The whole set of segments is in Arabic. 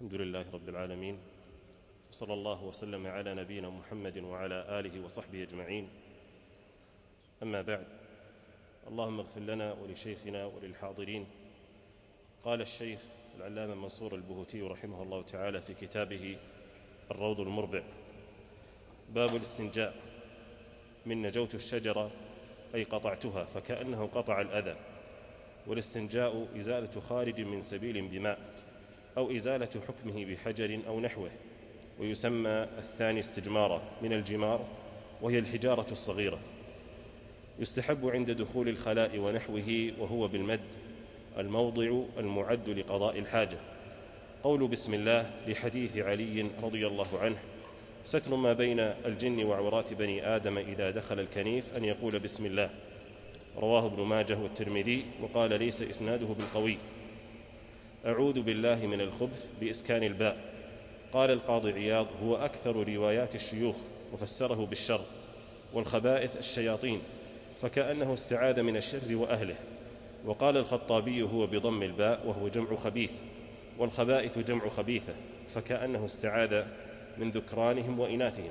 الحمد لله رب العالمين، وصلى الله وسلم على نبينا محمد وعلى آله وصحبه أجمعين. أما بعد، اللهم اغفر لنا ولشيخنا وللحاضرين. قال الشيخ العلامة منصور البهوتي رحمه الله تعالى في كتابه الروض المربع: باب الاستنجاء. من نجوت الشجرة أي قطعتها فكأنه قطع الأذى. والاستنجاء إزالة خارج من سبيل بماء أو إزالة حكمه بحجر أو نحوه، ويسمى الثاني استجمارا من الجمار، وهي الحجارة الصغيرة. يستحب عند دخول الخلاء ونحوه، وهو بالمد، الموضع المعد لقضاء الحاجة. قول بسم الله لحديث علي رضي الله عنه: ستر ما بين الجن وعورات بني آدم إذا دخل الكنيف أن يقول بسم الله. رواه ابن ماجه والترمذي، وقال ليس إسناده بالقوي. أعوذ بالله من الخبث بإسكان الباء. قال القاضي عياض: هو أكثر روايات الشيوخ، وفسره بالشر. والخبائث الشياطين، فكأنه استعاذ من الشر وأهله. وقال الخطابي: هو بضم الباء، وهو جمع خبيث، والخبائث جمع خبيثة، فكأنه استعاذ من ذكرانهم وإناثهم.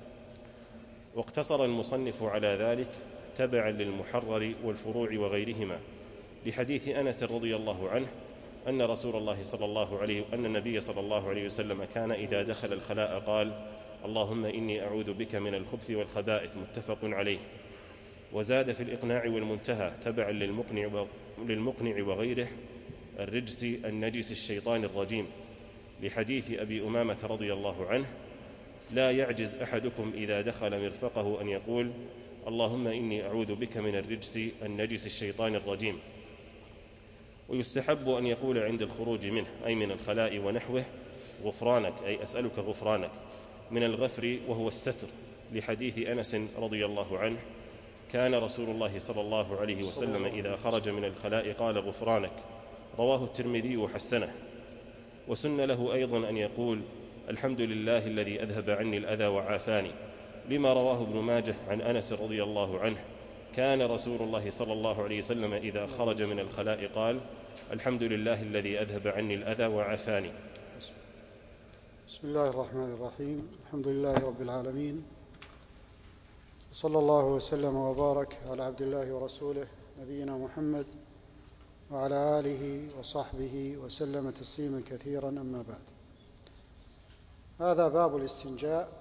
واقتصر المصنف على ذلك تبعا للمحرر والفروع وغيرهما، لحديث أنس رضي الله عنه أن النبي صلى الله عليه وسلم كان إذا دخل الخلاء قال: اللهم إني أعوذ بك من الخبث والخبائث. متفق عليه. وزاد في الإقناع والمنتهى تبعا للمقنع وغيره: الرجس النجس الشيطان الرجيم، لحديث أبي أمامة رضي الله عنه: لا يعجز أحدكم إذا دخل مرفقه أن يقول: اللهم إني أعوذ بك من الرجس النجس الشيطان الرجيم. ويستحب أن يقول عند الخروج منه، أي من الخلاء ونحوه: غفرانك، أي أسألك غفرانك، من الغفر وهو الستر، لحديث أنس رضي الله عنه: كان رسول الله صلى الله عليه وسلم إذا خرج من الخلاء قال: غفرانك. رواه الترمذي وحسنه. وسن له أيضا أن يقول: الحمد لله الذي أذهب عني الأذى وعافاني، لما رواه ابن ماجه عن أنس رضي الله عنه: كان رسول الله صلى الله عليه وسلم إذا خرج من الخلاء قال: الحمد لله الذي أذهب عني الأذى وعافاني. بسم الله الرحمن الرحيم. الحمد لله رب العالمين، وصلى الله وسلم وبارك على عبد الله ورسوله نبينا محمد وعلى آله وصحبه وسلم تسليما كثيرا. أما بعد، هذا باب الاستنجاء.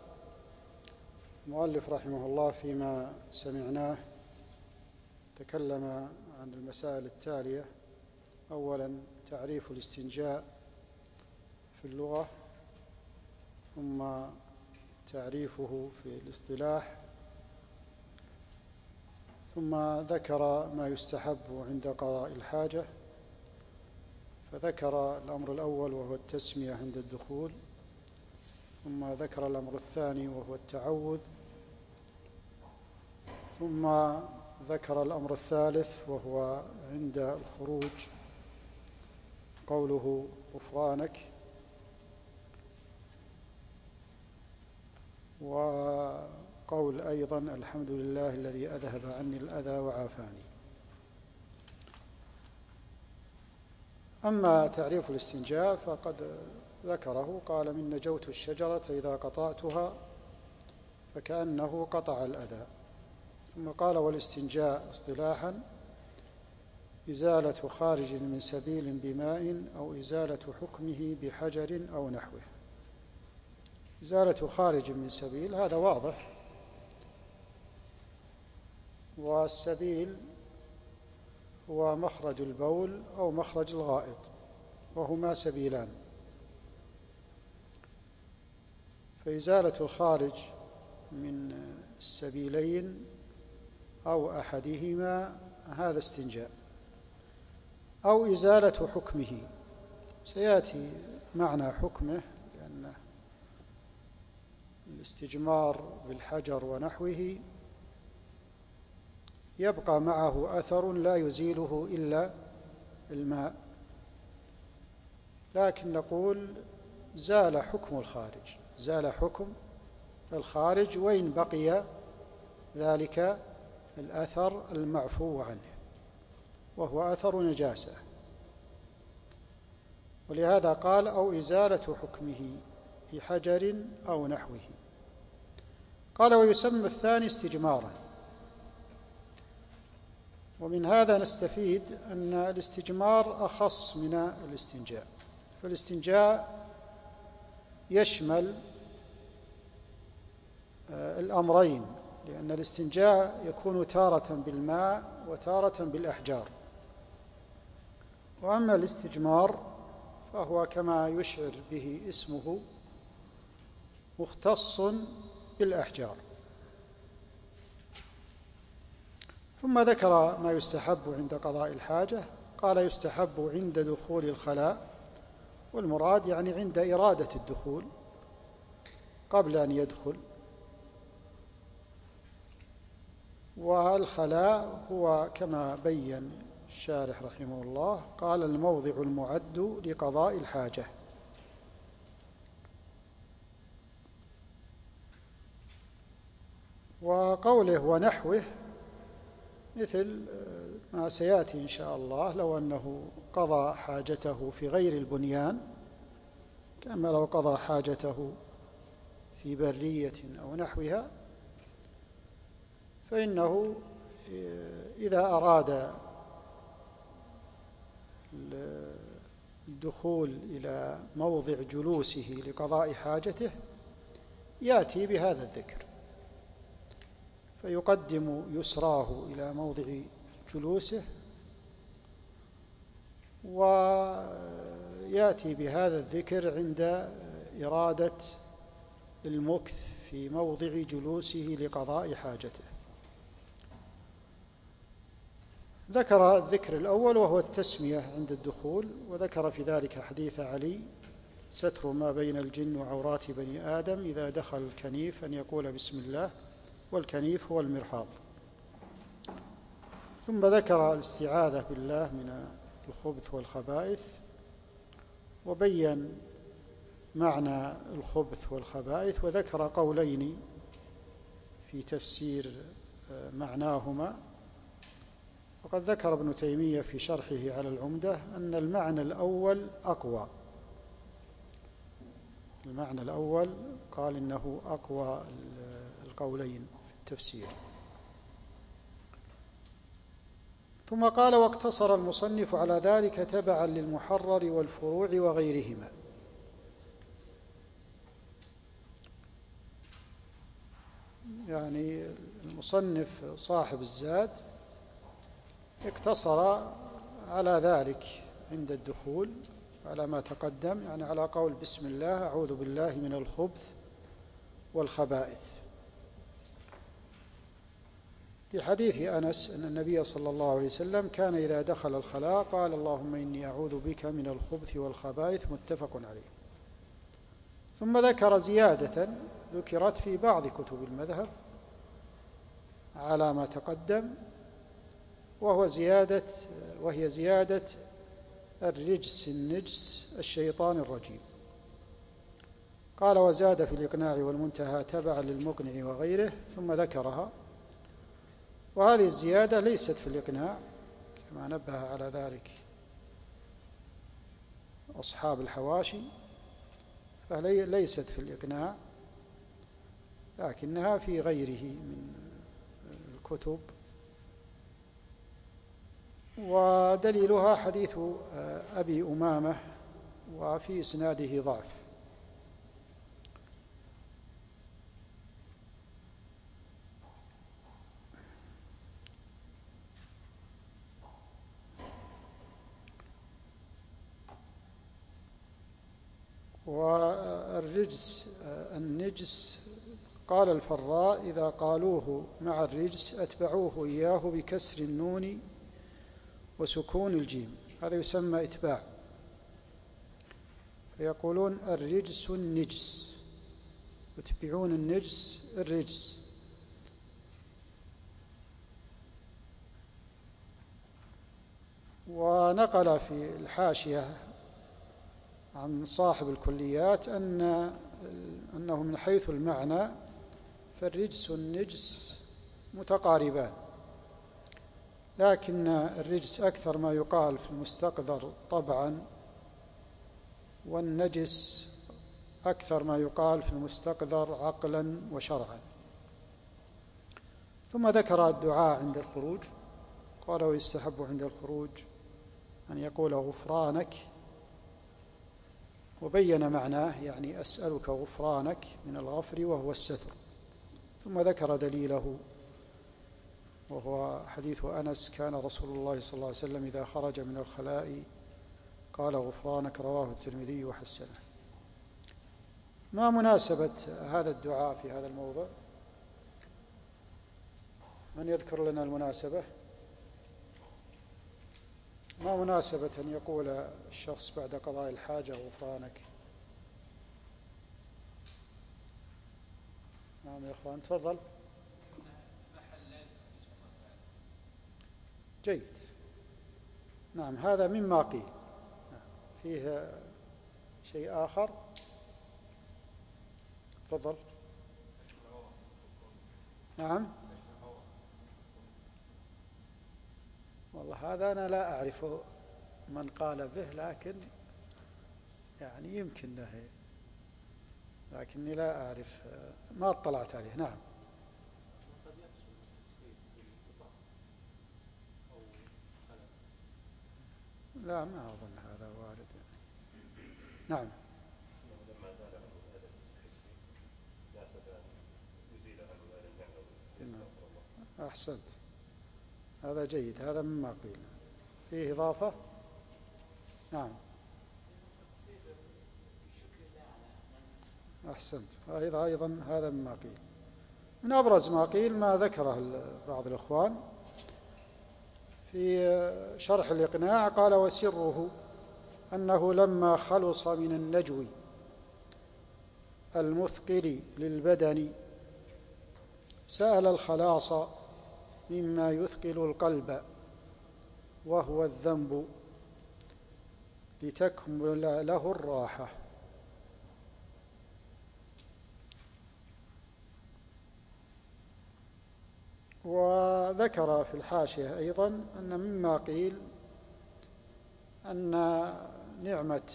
المؤلف رحمه الله فيما سمعناه تكلم عن المسائل التالية: أولا تعريف الاستنجاء في اللغة، ثم تعريفه في الاصطلاح، ثم ذكر ما يستحب عند قضاء الحاجة، فذكر الأمر الأول وهو التسمية عند الدخول، ثم ذكر الأمر الثاني وهو التعوذ، ثم ذكر الأمر الثالث وهو عند الخروج قوله غفرانك، وقول أيضا الحمد لله الذي أذهب عني الأذى وعافاني. أما تعريف الاستنجاء فقد ذكره، قال: من نجوت الشجرة إذا قطعتها فكأنه قطع الأذى. ثم قال: والاستنجاء اصطلاحا إزالة خارج من سبيل بماء أو إزالة حكمه بحجر أو نحوه. إزالة خارج من سبيل هذا واضح، والسبيل هو مخرج البول أو مخرج الغائط، وهما سبيلان. فإزالة الخارج من السبيلين أو أحدهما هذا استنجاء، أو إزالة حكمه. سيأتي معنى حكمه، لأن الاستجمار بالحجر ونحوه يبقى معه أثر لا يزيله إلا الماء، لكن نقول زال حكم الخارج، زال حكم الخارج، وإن بقي ذلك الأثر المعفو عنه، وهو أثر نجاسة. ولهذا قال أو إزالة حكمه بحجر أو نحوه. قال ويسمى الثاني استجمارا. ومن هذا نستفيد أن الاستجمار أخص من الاستنجاء، فالاستنجاء يشمل الأمرين، لأن الاستنجاء يكون تارة بالماء وتارة بالأحجار، وأما الاستجمار فهو كما يشعر به اسمه مختص بالأحجار. ثم ذكر ما يستحب عند قضاء الحاجة. قال يستحب عند دخول الخلاء، والمراد يعني عند إرادة الدخول قبل أن يدخل. والخلاء هو كما بين الشارح رحمه الله، قال الموضع المعد لقضاء الحاجة. وقوله ونحوه مثل ما سيأتي إن شاء الله، لو أنه قضى حاجته في غير البنيان، كما لو قضى حاجته في برية أو نحوها، فإنه إذا أراد الدخول إلى موضع جلوسه لقضاء حاجته يأتي بهذا الذكر، فيقدم يسراه إلى موضع جلوسه، ويأتي بهذا الذكر عند إرادة المكث في موضع جلوسه لقضاء حاجته. ذكر الذكر الأول وهو التسمية عند الدخول، وذكر في ذلك حديث علي: ستر ما بين الجن وعورات بني آدم إذا دخل الكنيف أن يقول بسم الله، والكنيف هو المرحاض. ثم ذكر الاستعاذة بالله من الخبث والخبائث، وبين معنى الخبث والخبائث، وذكر قولين في تفسير معناهما. وقد ذكر ابن تيمية في شرحه على العمدة أن المعنى الأول أقوى. المعنى الأول قال إنه أقوى القولين في التفسير. ثم قال واقتصر المصنف على ذلك تبعا للمحرر والفروع وغيرهما. يعني المصنف صاحب الزاد اقتصر على ذلك عند الدخول على ما تقدم، يعني على قول بسم الله أعوذ بالله من الخبث والخبائث، في حديث أنس أن النبي صلى الله عليه وسلم كان إذا دخل الخلاء قال اللهم إني أعوذ بك من الخبث والخبائث، متفق عليه. ثم ذكر زيادة ذكرت في بعض كتب المذهب على ما تقدم، وهي زيادة الرجس النجس الشيطان الرجيم. قال وزاد في الإقناع والمنتهى تبعا للمقنع وغيره، ثم ذكرها. وهذه الزيادة ليست في الإقناع كما نبه على ذلك أصحاب الحواشي، فليست في الإقناع، لكنها في غيره من الكتب. ودليلها حديث أبي أمامة، وفي إسناده ضعف. والرجس النجس قال الفراء إذا قالوه مع الرجس أتبعوه إياه بكسر النون وسكون الجيم، هذا يسمى إتباع، فيقولون الرجس النجس، يتبعون النجس الرجس. ونقل في الحاشية عن صاحب الكليات أنه من حيث المعنى فالرجس والنجس متقاربان، لكن الرجس أكثر ما يقال في المستقذر طبعا والنجس أكثر ما يقال في المستقذر عقلا وشرعا. ثم ذكر الدعاء عند الخروج، قال ويستحب عند الخروج أن يقول غفرانك، وبين معناه يعني أسألك غفرانك من الغفر وهو الستر. ثم ذكر دليله وهو حديث أنس: كان رسول الله صلى الله عليه وسلم إذا خرج من الخلاء قال غفرانك، رواه الترمذي وحسنه. ما مناسبة هذا الدعاء في هذا الموضع؟ من يذكر لنا المناسبة؟ ما مناسبة أن يقول الشخص بعد قضاء الحاجة غفرانك؟ نعم يا إخوان، تفضل. جيد، نعم، هذا مما قيل. فيه شيء آخر؟ تفضل. نعم، والله هذا أنا لا أعرف من قال به، لكن يعني يمكن له، لكني لا أعرف، ما اطلعت عليه. نعم. لا، ما أظن هذا وارد. نعم. لما زال عنه الأذى الحسي ناسب أن يزيل عنه الأذى المعنوي ويستغفر الله. أحسنت، هذا جيد، هذا مما قيل. فيه إضافة؟ نعم. أحسنت، أيضا هذا مما قيل. من أبرز ما قيل ما ذكره بعض الإخوان في شرح الإقناع، قال: وسره أنه لما خلص من النجو المثقل للبدن سأل الخلاص مما يثقل القلب وهو الذنب لتكمل له الراحة. وذكر في الحاشية أيضا أن مما قيل أن نعمة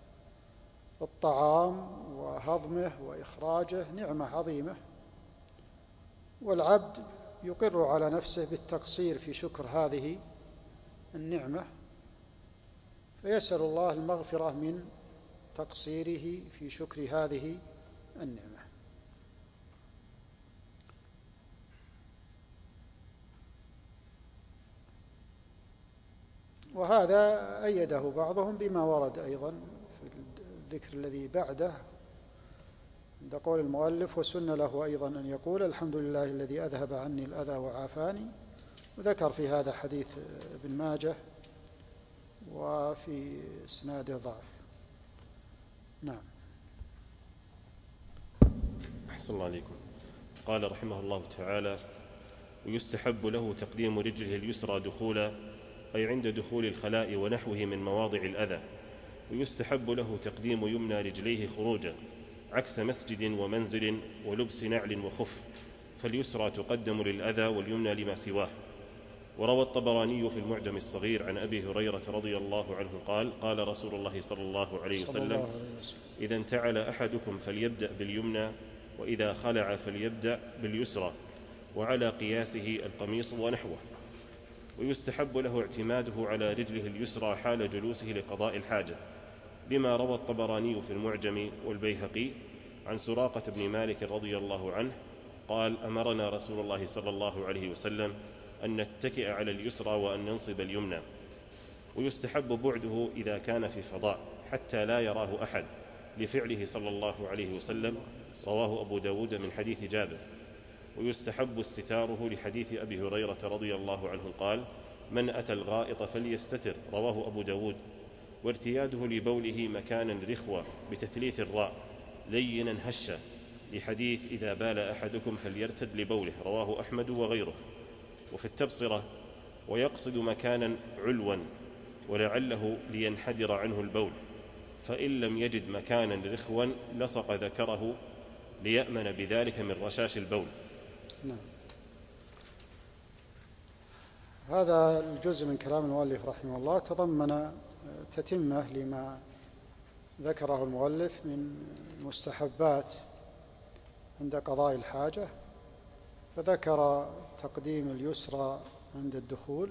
الطعام وهضمه وإخراجه نعمة عظيمة، والعبد يقر على نفسه بالتقصير في شكر هذه النعمة، فيسأل الله المغفرة من تقصيره في شكر هذه النعمة. وهذا أيده بعضهم بما ورد أيضا في الذكر الذي بعده عند قول المؤلف: وسن له أيضا أن يقول الحمد لله الذي أذهب عني الأذى وعافاني. وذكر في هذا حديث ابن ماجه وفي إسناده ضعف. نعم. أحسن الله عليكم. قال رحمه الله تعالى: ويستحب له تقديم رجله اليسرى دخولا، أي عند دخول الخلاء ونحوه من مواضع الأذى، ويستحب له تقديم يمنى رجليه خروجا، عكس مسجد ومنزل ولبس نعل وخف، فاليسرى تقدم للأذى واليمنى لما سواه. وروى الطبراني في المعجم الصغير عن أبي هريرة رضي الله عنه قال: قال رسول الله صلى الله عليه وسلم: إذا انتعل أحدكم فليبدأ باليمنى، وإذا خلع فليبدأ باليسرى، وعلى قياسه القميص ونحوه. ويستحب له اعتماده على رجله اليسرى حال جلوسه لقضاء الحاجة، لما روى الطبراني في المعجم والبيهقي عن سراقة بن مالك رضي الله عنه قال: أمرنا رسول الله صلى الله عليه وسلم أن نتكئ على اليسرى وأن ننصب اليمنى. ويستحب بعده إذا كان في فضاء حتى لا يراه أحد، لفعله صلى الله عليه وسلم، رواه أبو داود من حديث جابر. ويستحب استتاره لحديث أبي هريرة رضي الله عنه قال: من أتى الغائط فليستتر، رواه أبو داود. وارتياده لبوله مكانا رخوة بتثليث الراء لينا هشا، لحديث إذا بال أحدكم فليرتد لبوله، رواه أحمد وغيره. وفي التبصرة: ويقصد مكانا علوا ولعله لينحدر عنه البول، فإن لم يجد مكانا رخوا لصق ذكره ليأمن بذلك من رشاش البول. نعم. هذا الجزء من كلام المؤلف رحمه الله تضمن تتمة لما ذكره المؤلف من مستحبات عند قضاء الحاجة، فذكر تقديم اليسرى عند الدخول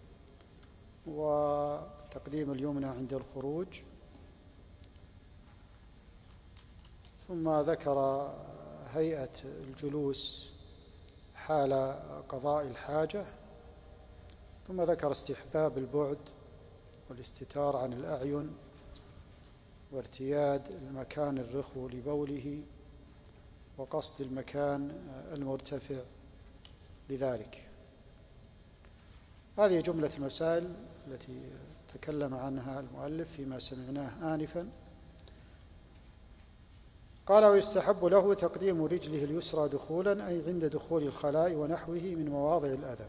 وتقديم اليمنى عند الخروج، ثم ذكر هيئة الجلوس حال قضاء الحاجة، ثم ذكر استحباب البعد والاستتار عن الأعين وارتياد المكان الرخو لبوله وقصد المكان المرتفع لذلك. هذه جملة المسائل التي تكلم عنها المؤلف فيما سمعناه آنفا. قال: ويستحب له تقديم رجله اليسرى دخولا، أي عند دخول الخلاء ونحوه من مواضع الأذى.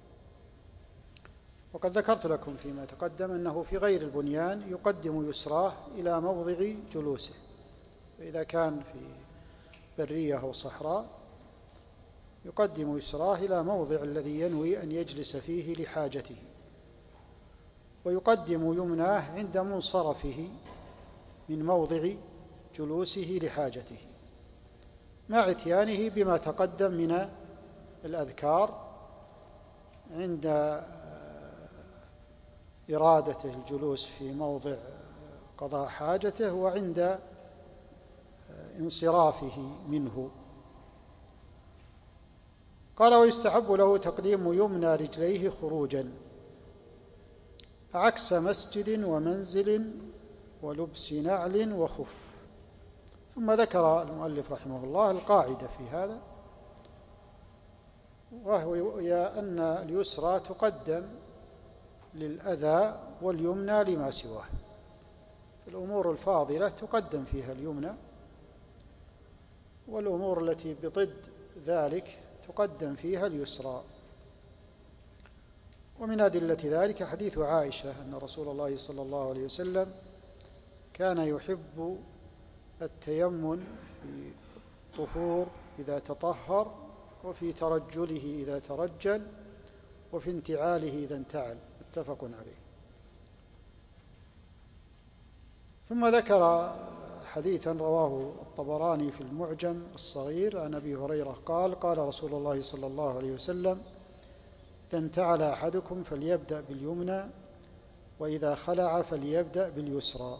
وقد ذكرت لكم فيما تقدم أنه في غير البنيان يقدم يسراه إلى موضع جلوسه، فإذا كان في برية أو صحراء يقدم يسراه إلى موضع الذي ينوي أن يجلس فيه لحاجته، ويقدم يمناه عند منصرفه من موضع جلوسه لحاجته، مع اتيانه بما تقدم من الأذكار عند إرادته الجلوس في موضع قضاء حاجته وعند انصرافه منه. قال: ويستحب له تقديم يمنى رجليه خروجا عكس مسجد ومنزل ولبس نعل وخف. ثم ذكر المؤلف رحمه الله القاعدة في هذا، وهي أن اليسرى تقدم للأذى واليمنى لما سواه. الأمور الفاضلة تقدم فيها اليمنى، والأمور التي بضد ذلك تقدم فيها اليسرى. ومن أدلة ذلك حديث عائشة أن رسول الله صلى الله عليه وسلم كان يحب التيمن في الطهور إذا تطهر، وفي ترجله إذا ترجل، وفي انتعاله إذا انتعل، متفق عليه. ثم ذكر حديثا رواه الطبراني في المعجم الصغير عن أبي هريرة قال: قال رسول الله صلى الله عليه وسلم: إذا انتعل أحدكم فليبدأ باليمنى، وإذا خلع فليبدأ باليسرى.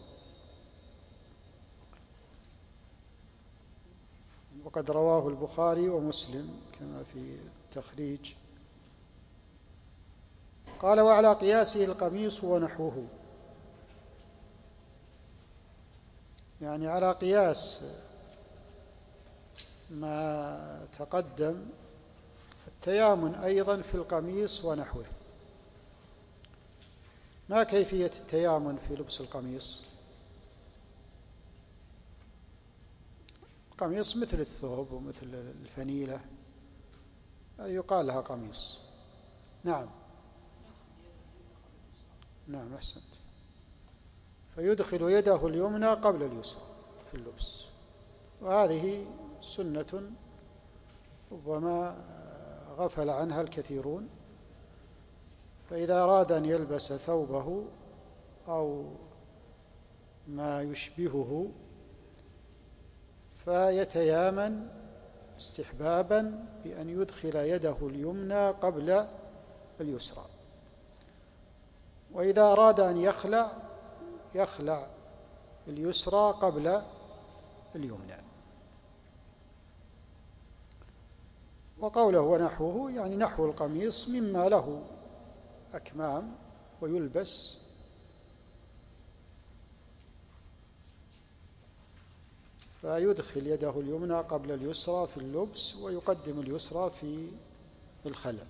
وقد رواه البخاري ومسلم كما في التخريج. قال: وعلى قياسه القميص ونحوه، يعني على قياس ما تقدم التيامن أيضا في القميص ونحوه. ما كيفية التيامن في لبس القميص؟ القميص مثل الثوب ومثل الفنيلة يقال لها قميص. نعم أحسنت. فيدخل يده اليمنى قبل اليسرى في اللبس، وهذه سنة ربما غفل عنها الكثيرون. فإذا أراد أن يلبس ثوبه أو ما يشبهه فيتيامن استحبابا بأن يدخل يده اليمنى قبل اليسرى، وإذا أراد أن يخلع اليسرى قبل اليمنى. وقوله ونحوه يعني نحو القميص مما له أكمام ويلبس، فيدخل يده اليمنى قبل اليسرى في اللبس، ويقدم اليسرى في الخلع.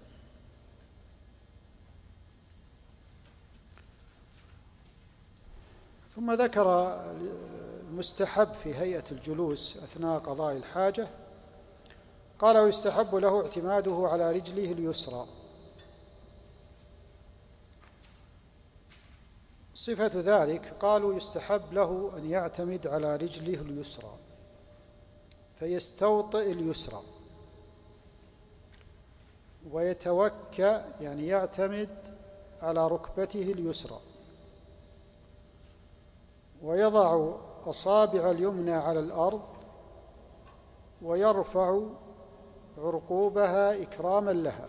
ثم ذكر المستحب في هيئة الجلوس أثناء قضاء الحاجة. قال: ويستحب له اعتماده على رجله اليسرى. صفة ذلك قالوا يستحب له أن يعتمد على رجله اليسرى فيستوطئ اليسرى، ويتوكى يعني يعتمد على ركبته اليسرى، ويضع أصابع اليمنى على الأرض ويرفع عرقوبها إكراما لها.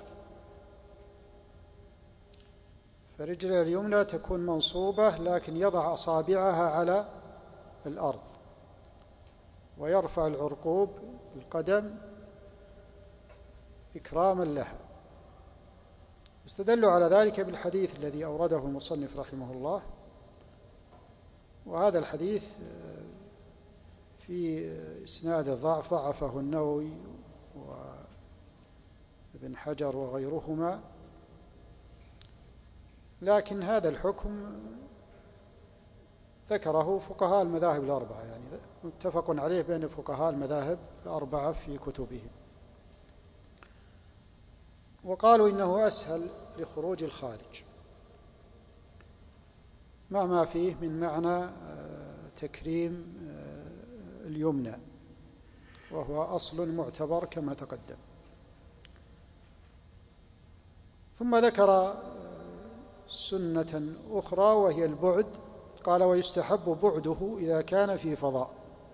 فرجل اليمنى تكون منصوبة لكن يضع أصابعها على الأرض ويرفع العرقوب القدم إكراما لها. استدلوا على ذلك بالحديث الذي أورده المصنف رحمه الله، وهذا الحديث في إسناد ضعف، ضعفه النووي وابن حجر وغيرهما، لكن هذا الحكم ذكره فقهاء المذاهب الأربعة، يعني متفق عليه بين فقهاء المذاهب الأربعة في كتبهم، وقالوا إنه أسهل لخروج الخارج، مع ما فيه من معنى تكريم اليمنى، وهو أصل معتبر كما تقدم. ثم ذكر سنة أخرى وهي البعد، قال ويستحب بعده إذا كان في فضاء.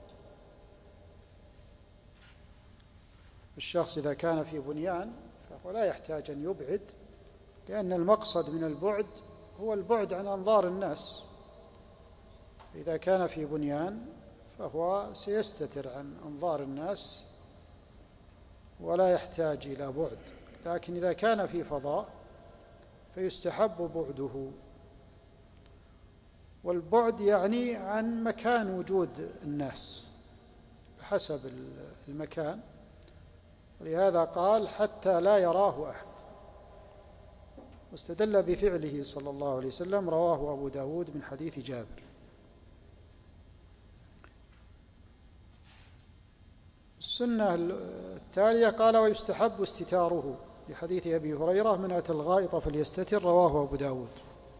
الشخص إذا كان في بنيان فهو لا يحتاج أن يبعد، لأن المقصد من البعد هو البعد عن أنظار الناس. إذا كان في بنيان فهو سيستتر عن أنظار الناس ولا يحتاج إلى بعد، لكن إذا كان في فضاء فيستحب بعده. والبعد يعني عن مكان وجود الناس بحسب المكان، ولهذا قال حتى لا يراه أحد، واستدل بفعله صلى الله عليه وسلم، رواه أبو داود من حديث جابر. السنة التالية قال ويستحب استتاره، لحديث أبي هريرة من أتى الغائط فليستتر، رواه أبو داود.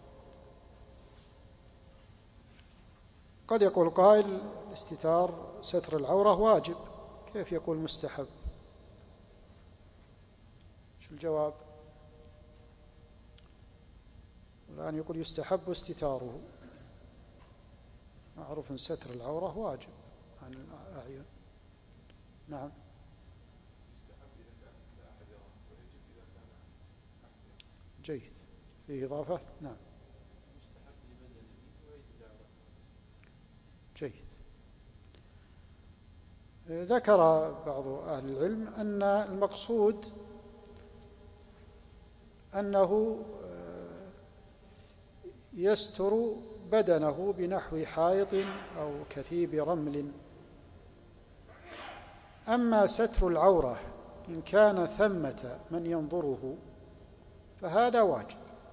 قد يقول قائل الاستتار ستر العورة واجب، كيف يقول مستحب؟ شو الجواب؟ الآن يقول يستحب استتاره، معروف أن ستر العورة واجب عن الأعين. نعم. جيد، فيه إضافة. نعم جيد. ذكر بعض أهل العلم أن المقصود أنه يستر بدنه بنحو حائط أو كثيب رمل. أما ستر العورة إن كان ثمة من ينظره فهذا واجب،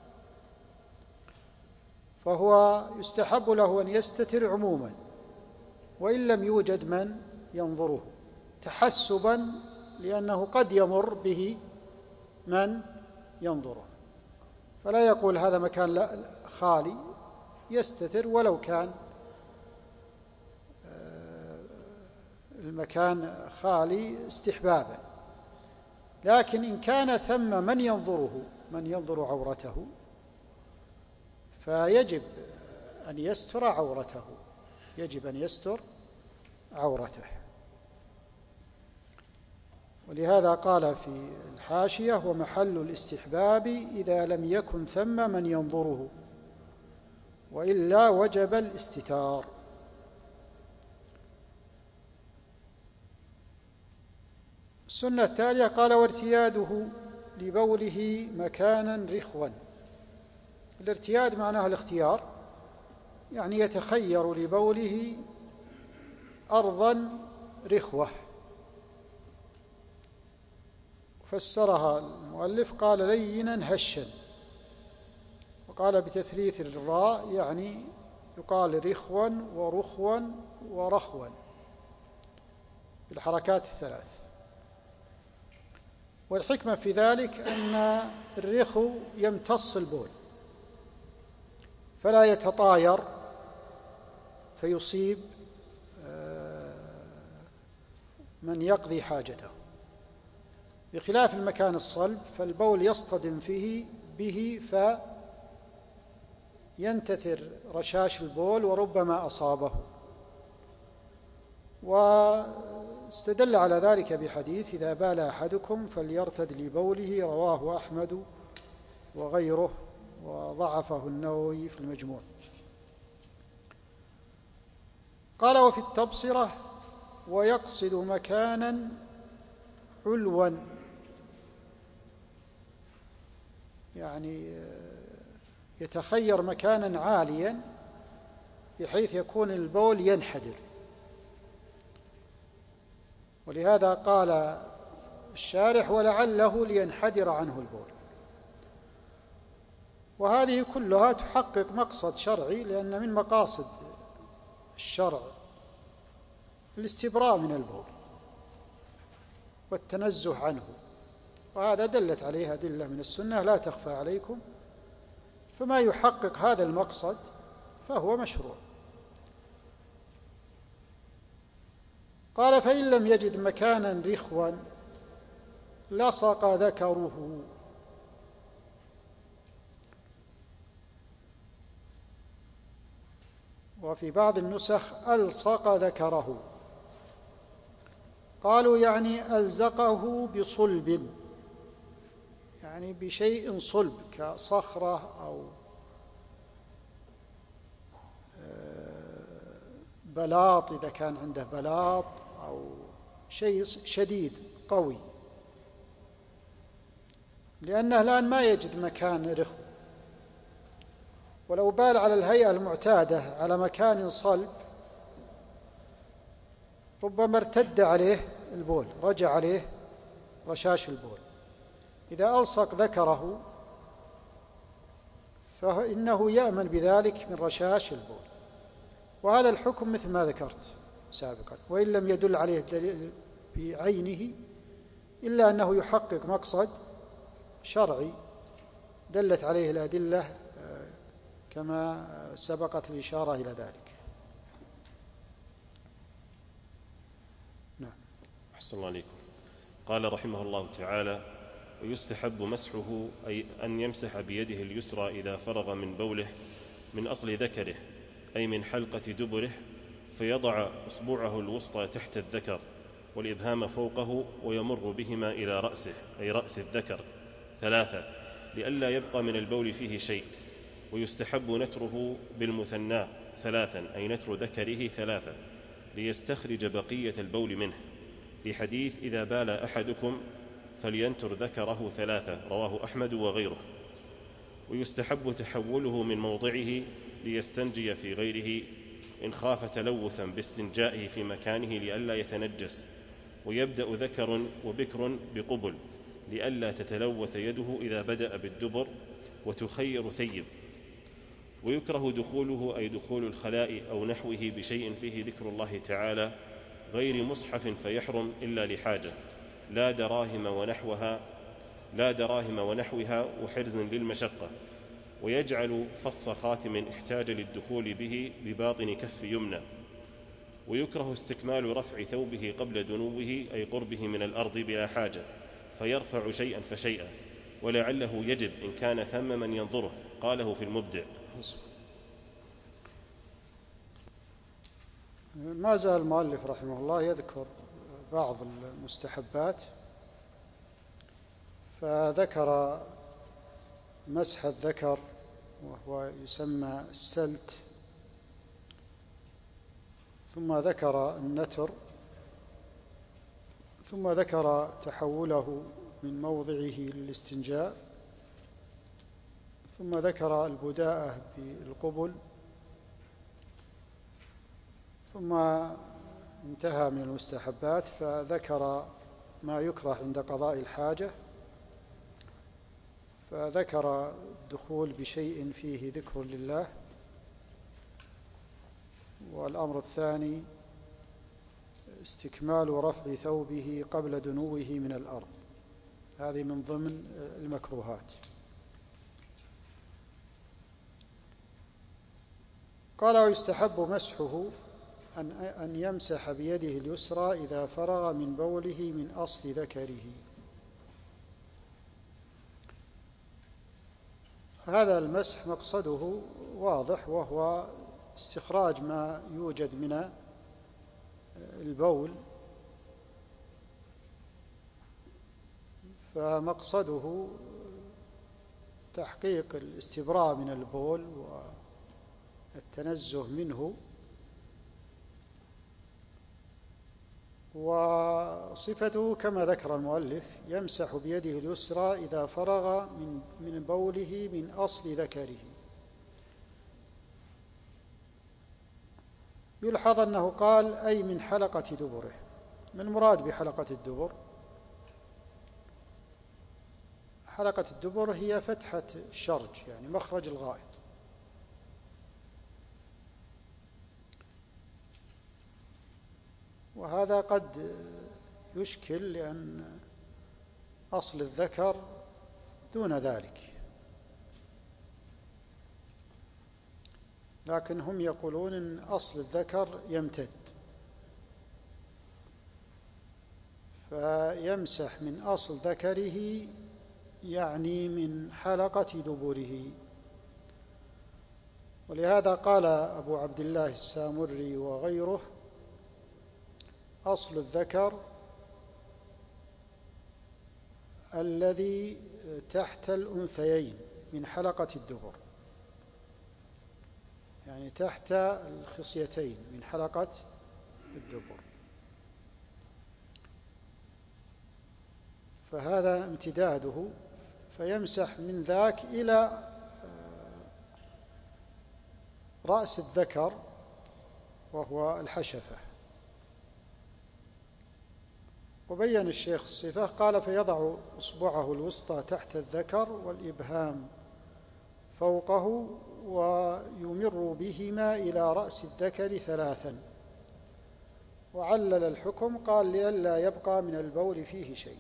فهو يستحب له أن يستتر عموما وإن لم يوجد من ينظره، تحسبا لأنه قد يمر به من ينظره، فلا يقول هذا مكان خالي، يستتر ولو كان المكان خالي استحبابا. لكن إن كان ثم من ينظره، من ينظر عورته، فيجب أن يستر عورته، يجب أن يستر عورته. ولهذا قال في الحاشية ومحل الاستحباب إذا لم يكن ثم من ينظره، وإلا وجب الاستتار. السنة التالية قال وارتياده لبوله مكانا رخوا. الارتياد معناه الاختيار، يعني يتخير لبوله أرضا رخوة. فسرها المؤلف قال لينا هشا، وقال بتثليث الراء يعني يقال رخوا ورخوا ورخوا بالحركات الثلاث. والحكمة في ذلك أن الرخو يمتص البول فلا يتطاير فيصيب من يقضي حاجته، بخلاف المكان الصلب فالبول يصطدم فيه به فينتثر رشاش البول وربما أصابه، واستدل على ذلك بحديث إذا بال أحدكم فليرتد لبوله، رواه أحمد وغيره، وضعفه النووي في المجموع. قال: وفي التبصرة: ويقصد مكانا علوا، يعني يتخير مكانا عاليا بحيث يكون البول ينحدر. ولهذا قال الشارح: ولعله لينحدر عنه البول. وهذه كلها تحقق مقصد شرعي، لأن من مقاصد الشرع الاستبراء من البول والتنزه عنه، وهذا دلت عليه أدلة من السنة لا تخفى عليكم، فما يحقق هذا المقصد فهو مشروع. قال: فإن لم يجد مكانا رخوا لصق ذكره. وفي بعض النسخ ألصق ذكره. قالوا يعني ألزقه بصلب، يعني بشيء صلب كصخرة أو بلاط، إذا كان عنده بلاط أو شيء شديد قوي، لأنه الآن ما يجد مكان رخو. ولو بال على الهيئة المعتادة على مكان صلب ربما ارتد عليه البول، رجع عليه رشاش البول. إذا ألصق ذكره فإنه يأمن بذلك من رشاش البول. وهذا الحكم مثل ما ذكرت سابقا، وإن لم يدل عليه الدليل بعينه إلا أنه يحقق مقصد شرعي دلت عليه الأدلة كما سبقت الإشارة إلى ذلك. نعم. أحسن الله عليكم. قال رحمه الله تعالى: ويستحب مسحه، أي أن يمسح بيده اليسرى إذا فرغ من بوله من أصل ذكره، أي من حلقة دبره، فيضع أصبعه الوسطى تحت الذكر والإبهام فوقه، ويمر بهما إلى رأسه، أي رأس الذكر، 3 لئلا يبقى من البول فيه شيء. ويستحب نتره بالمثنى 3، أي نتر ذكره 3 ليستخرج بقية البول منه، لحديث إذا بال أحدكم فلينتر ذكره 3، رواه أحمد وغيره. ويستحب تحوله من موضعه ليستنجي في غيره إن خاف تلوثا باستنجائه في مكانه لئلا يتنجس. ويبدأ ذكر وبكر بقبل لئلا تتلوث يده إذا بدأ بالدبر، وتخير ثيب. ويكره دخوله، أي دخول الخلاء أو نحوه بشيء فيه ذكر الله تعالى غير مصحف فيحرم إلا لحاجة، لا دراهم ونحوها وحرز للمشقة. ويجعل فص خاتم احتاج للدخول به بباطن كف يمنى. ويكره استكمال رفع ثوبه قبل دنوه، أي قربه من الأرض بلا حاجة، فيرفع شيئا فشيئا، ولعله يجب إن كان ثم من ينظره، قاله في المبدع. ما زال المؤلف رحمه الله يذكر بعض المستحبات، فذكر مسح الذكر وهو يسمى السلت، ثم ذكر النتر، ثم ذكر تحوله من موضعه للاستنجاء، ثم ذكر البداءة بالقبل، ثم انتهى من المستحبات فذكر ما يكره عند قضاء الحاجة، فذكر الدخول بشيء فيه ذكر لله. والأمر الثاني استكمال رفع ثوبه قبل دنوه من الأرض، هذه من ضمن المكروهات. قال: ويستحب مسحه أن يمسح بيده اليسرى إذا فرغ من بوله من أصل ذكره. هذا المسح مقصده واضح، وهو استخراج ما يوجد من البول، فمقصده تحقيق الاستبراء من البول والتنزه منه. وصفته كما ذكر المؤلف: يمسح بيده اليسرى إذا فرغ من بوله من أصل ذكره. يلحظ أنه قال أي من حلقة دبره. ما المراد بحلقة الدبر؟ حلقة الدبر هي فتحة الشرج، يعني مخرج الغائط. وهذا قد يشكل لأن أصل الذكر دون ذلك، لكن هم يقولون إن أصل الذكر يمتد، فيمسح من أصل ذكره يعني من حلقة دبره. ولهذا قال أبو عبد الله السامري وغيره: أصل الذكر الذي تحت الأنثيين من حلقة الدبر، يعني تحت الخصيتين من حلقة الدبر. فهذا امتداده، فيمسح من ذاك إلى رأس الذكر وهو الحشفة. وبين الشيخ الصفة، قال: فيضع إصبعه الوسطى تحت الذكر والإبهام فوقه ويمر بهما إلى رأس الذكر 3. وعلل الحكم، قال: لئلا يبقى من البول فيه شيء.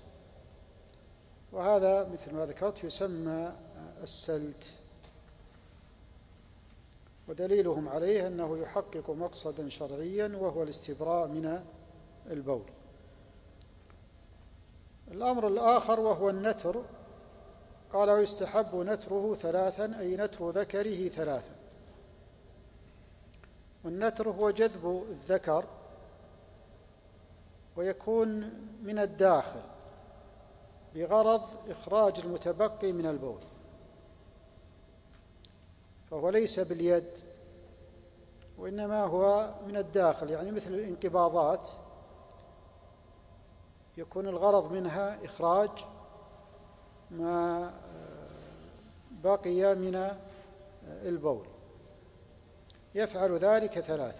وهذا مثل ما ذكرت يسمى السلت، ودليلهم عليه أنه يحقق مقصدا شرعيا وهو الاستبراء من البول. الأمر الآخر وهو النتر، قال: ويستحب نتره 3، أي نتر ذكره 3. والنتر هو جذب الذكر، ويكون من الداخل بغرض إخراج المتبقي من البول، فهو ليس باليد، وإنما هو من الداخل، يعني مثل الانقباضات يكون الغرض منها إخراج ما بقي من البول. يفعل ذلك 3.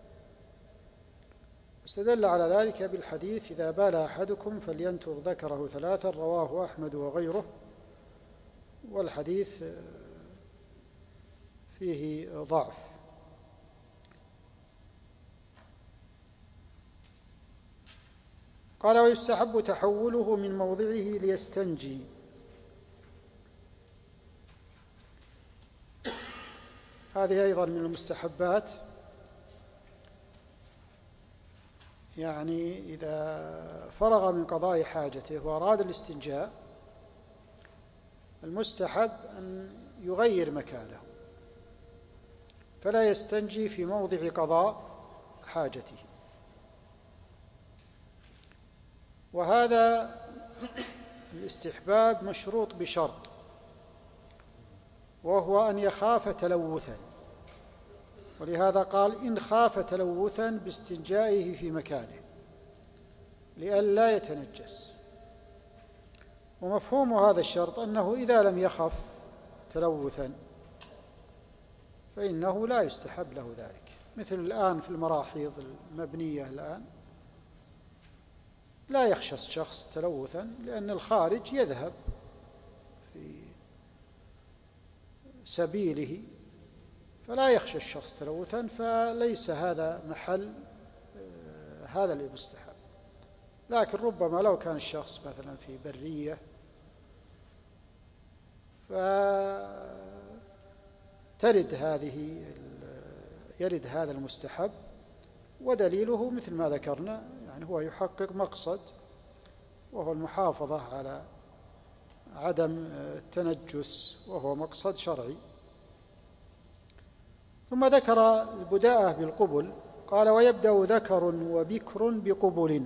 استدل على ذلك بالحديث: إذا بال أحدكم فلينتر ذكره 3، رواه أحمد وغيره. والحديث فيه ضعف. قال: ويستحب تحوله من موضعه ليستنجي. هذه أيضا من المستحبات، يعني إذا فرغ من قضاء حاجته وأراد الاستنجاء، المستحب أن يغير مكانه، فلا يستنجي في موضع قضاء حاجته. وهذا الاستحباب مشروط بشرط، وهو أن يخاف تلوثا. ولهذا قال: إن خاف تلوثا باستنجائه في مكانه لئلا يتنجس. ومفهوم هذا الشرط أنه إذا لم يخف تلوثا فإنه لا يستحب له ذلك. مثل الآن في المراحيض المبنية الآن لا يخشى الشخص تلوثا، لأن الخارج يذهب في سبيله، فلا يخشى الشخص تلوثا، فليس هذا محل هذا المستحب. لكن ربما لو كان الشخص مثلا في برية يرد هذا المستحب، ودليله مثل ما ذكرنا، يعني هو يحقق مقصد وهو المحافظة على عدم التنجس، وهو مقصد شرعي. ثم ذكر البداءة بالقبل، قال: ويبدأ ذكر وبكر بقبل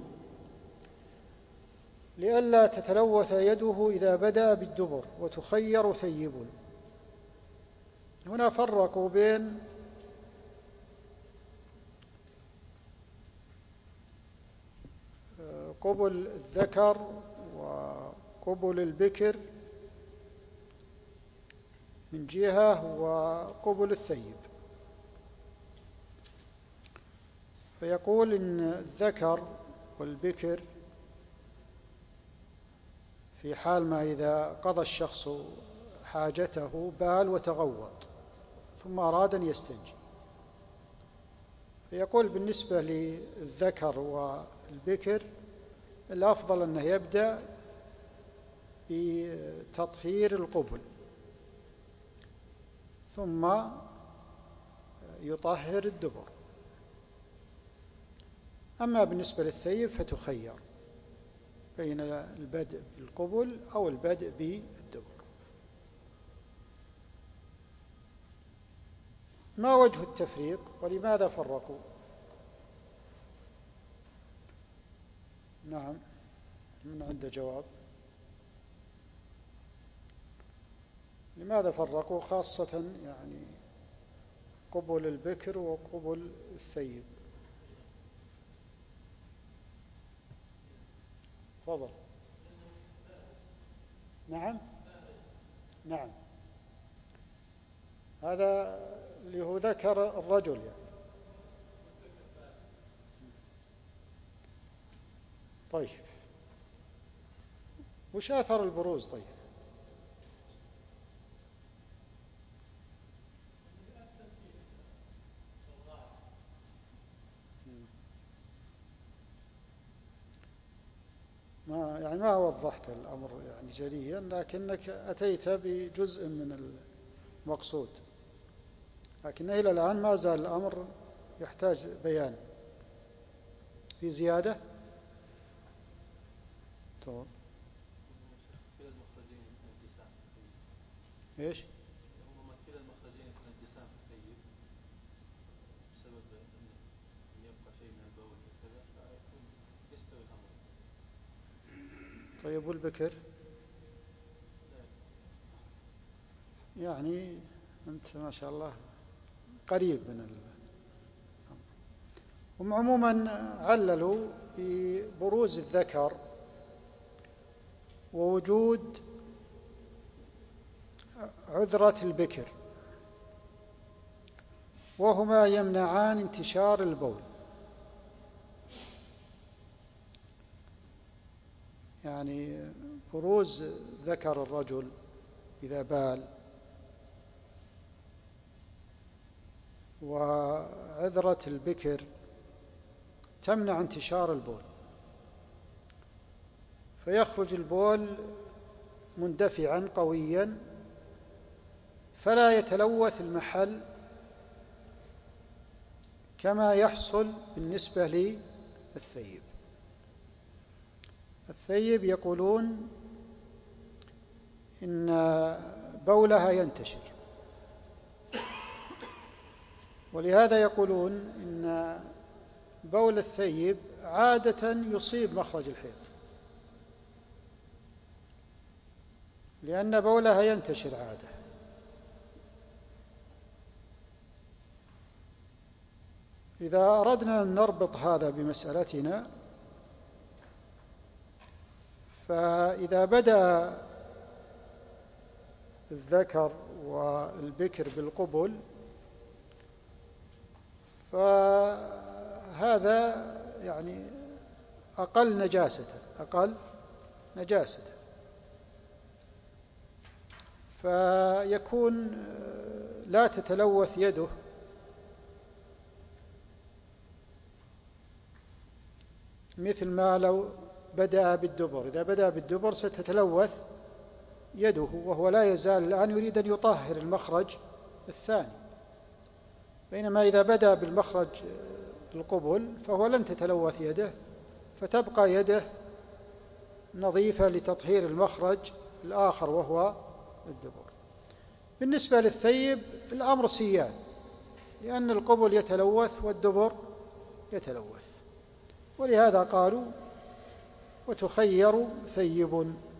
لئلا تتلوث يده إذا بدأ بالدبر وتخير ثيب. هنا فرقوا بين قبل الذكر وقبل البكر من جهة وقبل الثيب. فيقول إن الذكر والبكر في حال ما إذا قضى الشخص حاجته بال وتغوط ثم أراد أن يستنجي، فيقول بالنسبة للذكر والبكر الأفضل أنه يبدأ بتطهير القبل ثم يطهر الدبر. أما بالنسبة للثيب فتخير بين البدء بالقبل أو البدء بالدبر. ما وجه التفريق ولماذا فرقوا؟ نعم، من عنده جواب. لماذا فرقوا خاصة يعني قبل البكر وقبل الثيب؟ تفضل. نعم نعم، هذا اللي هو ذكر الرجل يعني. طيب، وش أثر البروز؟ طيب، ما وضحت الأمر يعني جليا، لكنك أتيت بجزء من المقصود، لكن إلى الآن ما زال الأمر يحتاج بيان. في زيادة؟ طول. إيش؟ كلا المخرجين يتنجسان في الثيب بسبب أن يبقى شيء من البول وكذا، فيكون يستوي الأمر. طيب، والبكر؟ يعني أنت ما شاء الله قريب من الأمر. هم عموما عللوا ببروز الذكر ووجود عذرة البكر، وهما يمنعان انتشار البول. يعني بروز ذكر الرجل إذا بال وعذرة البكر تمنع انتشار البول، فيخرج البول مندفعا قويا فلا يتلوث المحل كما يحصل بالنسبة للثيب. الثيب يقولون إن بولها ينتشر، ولهذا يقولون إن بول الثيب عادة يصيب مخرج الحيض، لأن بولها ينتشر عادة. إذا أردنا أن نربط هذا بمسألتنا، فإذا بدأ الذكر والبكر بالقبل فهذا يعني أقل نجاسة، فيكون لا تتلوث يده مثل ما لو بدأ بالدبر. إذا بدأ بالدبر ستتلوث يده، وهو لا يزال الآن يريد أن يطهر المخرج الثاني، بينما إذا بدأ بالمخرج القبل فهو لن تتلوث يده، فتبقى يده نظيفة لتطهير المخرج الآخر وهو الدبر. بالنسبة للثيب الأمر سيان، لأن القبل يتلوث والدبر يتلوث. ولهذا قالوا وتخير ثيب